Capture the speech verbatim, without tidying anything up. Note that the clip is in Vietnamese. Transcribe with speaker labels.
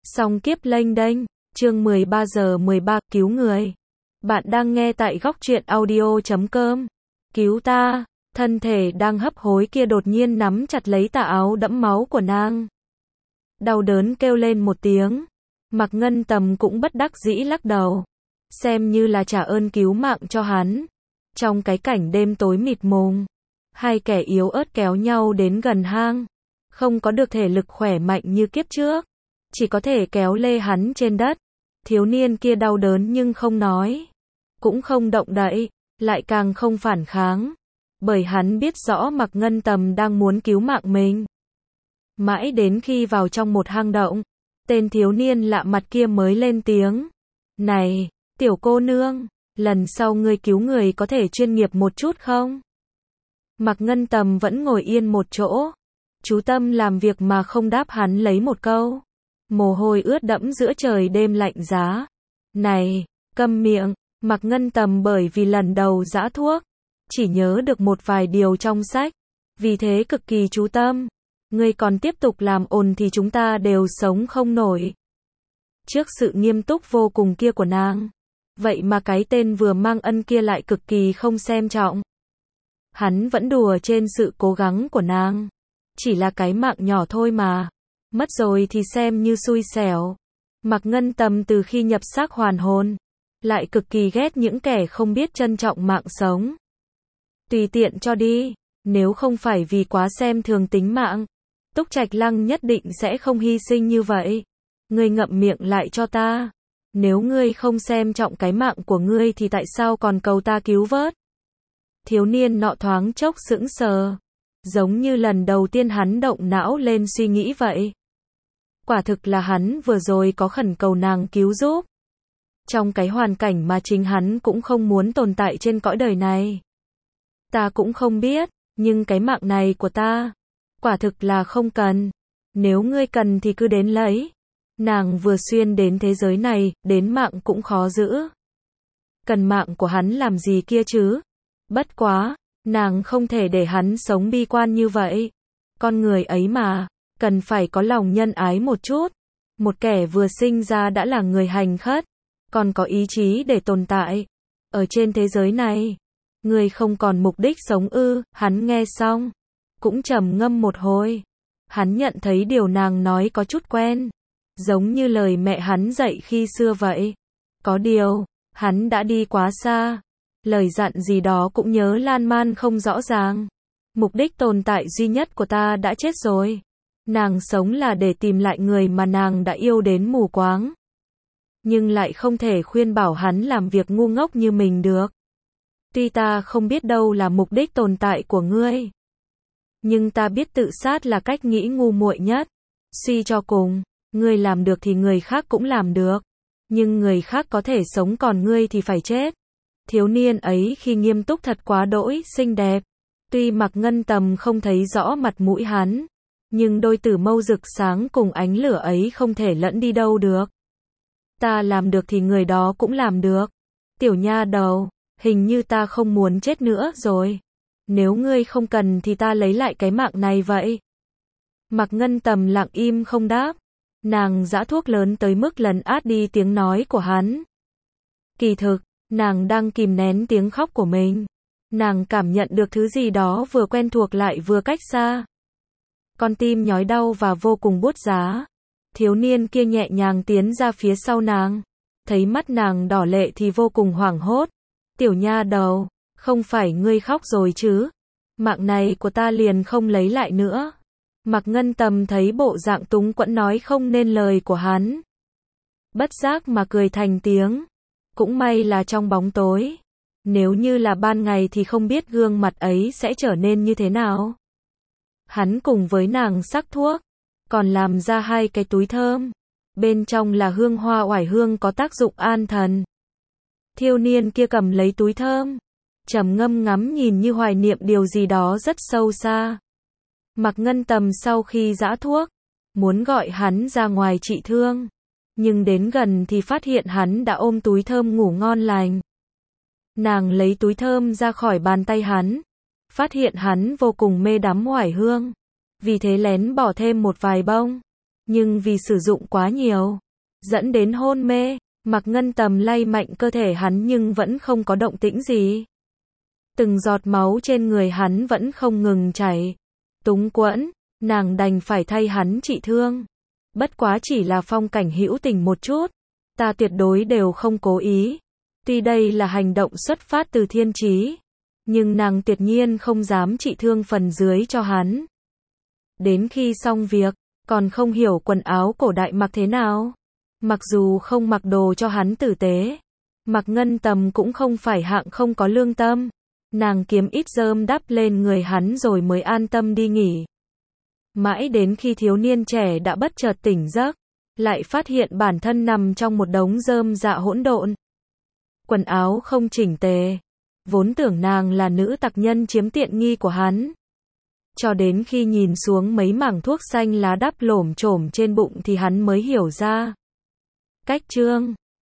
Speaker 1: Song kiếp lênh đênh, chương mười ba giờ mười ba, cứu người. Bạn đang nghe tại góc truyện audio chấm com. Cứu ta, thân thể đang hấp hối kia đột nhiên nắm chặt lấy tà áo đẫm máu của nàng. Đau đớn kêu lên một tiếng. Mạc Ngân Tầm cũng bất đắc dĩ lắc đầu. Xem như là trả ơn cứu mạng cho hắn. Trong cái cảnh đêm tối mịt mùng, hai kẻ yếu ớt kéo nhau đến gần hang. Không có được thể lực khỏe mạnh như kiếp trước. Chỉ có thể kéo lê hắn trên đất. Thiếu niên kia đau đớn nhưng không nói. Cũng không động đậy, lại càng không phản kháng. Bởi hắn biết rõ Mạc Ngân Tầm đang muốn cứu mạng mình. Mãi đến khi vào trong một hang động, tên thiếu niên lạ mặt kia mới lên tiếng. Này, tiểu cô nương, lần sau ngươi cứu người có thể chuyên nghiệp một chút không? Mạc Ngân Tầm vẫn ngồi yên một chỗ. Chú tâm làm việc mà không đáp hắn lấy một câu. Mồ hôi ướt đẫm giữa trời đêm lạnh giá. Này, câm miệng. Mạc Ngân Tầm bởi vì lần đầu giã thuốc, chỉ nhớ được một vài điều trong sách. Vì thế cực kỳ chú tâm. Ngươi còn tiếp tục làm ồn thì chúng ta đều sống không nổi. Trước sự nghiêm túc vô cùng kia của nàng, vậy mà cái tên vừa mang ân kia lại cực kỳ không xem trọng. Hắn vẫn đùa trên sự cố gắng của nàng. Chỉ là cái mạng nhỏ thôi mà. Mất rồi thì xem như xui xẻo. Mạc Ngân Tầm từ khi nhập xác hoàn hồn, lại cực kỳ ghét những kẻ không biết trân trọng mạng sống. Tùy tiện cho đi, nếu không phải vì quá xem thường tính mạng, Túc Trạch Lăng nhất định sẽ không hy sinh như vậy. Ngươi ngậm miệng lại cho ta. Nếu ngươi không xem trọng cái mạng của ngươi thì tại sao còn cầu ta cứu vớt? Thiếu niên nọ thoáng chốc sững sờ. Giống như lần đầu tiên hắn động não lên suy nghĩ vậy. Quả thực là hắn vừa rồi có khẩn cầu nàng cứu giúp. Trong cái hoàn cảnh mà chính hắn cũng không muốn tồn tại trên cõi đời này. Ta cũng không biết, nhưng cái mạng này của ta, quả thực là không cần. Nếu ngươi cần thì cứ đến lấy. Nàng vừa xuyên đến thế giới này, đến mạng cũng khó giữ. Cần mạng của hắn làm gì kia chứ? Bất quá, nàng không thể để hắn sống bi quan như vậy. Con người ấy mà, cần phải có lòng nhân ái một chút. Một kẻ vừa sinh ra đã là người hành khất, còn có ý chí để tồn tại. Ở trên thế giới này, người không còn mục đích sống ư? Hắn nghe xong, cũng trầm ngâm một hồi. Hắn nhận thấy điều nàng nói có chút quen. Giống như lời mẹ hắn dạy khi xưa vậy. Có điều, hắn đã đi quá xa. Lời dặn gì đó cũng nhớ lan man không rõ ràng. Mục đích tồn tại duy nhất của ta đã chết rồi. Nàng sống là để tìm lại người mà nàng đã yêu đến mù quáng. Nhưng lại không thể khuyên bảo hắn làm việc ngu ngốc như mình được. Tuy ta không biết đâu là mục đích tồn tại của ngươi, nhưng ta biết tự sát là cách nghĩ ngu muội nhất. Suy cho cùng, ngươi làm được thì người khác cũng làm được. Nhưng người khác có thể sống còn ngươi thì phải chết. Thiếu niên ấy khi nghiêm túc thật quá đỗi xinh đẹp. Tuy Mạc Ngân Tầm không thấy rõ mặt mũi hắn, nhưng đôi tử mâu rực sáng cùng ánh lửa ấy không thể lẫn đi đâu được. Ta làm được thì người đó cũng làm được. Tiểu nha đầu, hình như ta không muốn chết nữa rồi. Nếu ngươi không cần thì ta lấy lại cái mạng này vậy. Mạc Ngân Tầm lặng im không đáp. Nàng giã thuốc lớn tới mức lấn át đi tiếng nói của hắn. Kỳ thực, nàng đang kìm nén tiếng khóc của mình. Nàng cảm nhận được thứ gì đó vừa quen thuộc lại vừa cách xa. Con tim nhói đau và vô cùng buốt giá. Thiếu niên kia nhẹ nhàng tiến ra phía sau nàng. Thấy mắt nàng đỏ lệ thì vô cùng hoảng hốt. Tiểu nha đầu, không phải ngươi khóc rồi chứ? Mạng này của ta liền không lấy lại nữa. Mạc Ngân Tầm thấy bộ dạng túng quẫn nói không nên lời của hắn. Bất giác mà cười thành tiếng. Cũng may là trong bóng tối. Nếu như là ban ngày thì không biết gương mặt ấy sẽ trở nên như thế nào. Hắn cùng với nàng sắc thuốc, còn làm ra hai cái túi thơm. Bên trong là hương hoa oải hương có tác dụng an thần. Thiếu niên kia cầm lấy túi thơm, trầm ngâm ngắm nhìn như hoài niệm điều gì đó rất sâu xa. Mạc Ngân Tầm sau khi giã thuốc, muốn gọi hắn ra ngoài trị thương. Nhưng đến gần thì phát hiện hắn đã ôm túi thơm ngủ ngon lành. Nàng lấy túi thơm ra khỏi bàn tay hắn. Phát hiện hắn vô cùng mê đắm oải hương. Vì thế lén bỏ thêm một vài bông. nhưng vì sử dụng quá nhiều, dẫn đến hôn mê. Mạc Ngân Tầm lay mạnh cơ thể hắn nhưng vẫn không có động tĩnh gì. Từng giọt máu trên người hắn vẫn không ngừng chảy. Túng quẫn, nàng đành phải thay hắn trị thương. Bất quá chỉ là Phong Cảnh hữu tình một chút, ta tuyệt đối đều không cố ý. Tuy đây là hành động xuất phát từ thiên trí, nhưng nàng tuyệt nhiên không dám trị thương phần dưới cho hắn. Đến khi xong việc, còn không hiểu quần áo cổ đại mặc thế nào. Mặc dù không mặc đồ cho hắn tử tế, Mạc Ngân Tầm cũng không phải hạng không có lương tâm. Nàng kiếm ít rơm đắp lên người hắn rồi mới an tâm đi nghỉ. Mãi đến khi thiếu niên trẻ đã bất chợt tỉnh giấc, lại phát hiện bản thân nằm trong một đống rơm rạ hỗn độn. Quần áo không chỉnh tề, vốn tưởng nàng là nữ tặc nhân chiếm tiện nghi của hắn. Cho đến khi nhìn xuống mấy mảng thuốc xanh lá đắp lổm chổm trên bụng thì hắn mới hiểu ra. Cách chương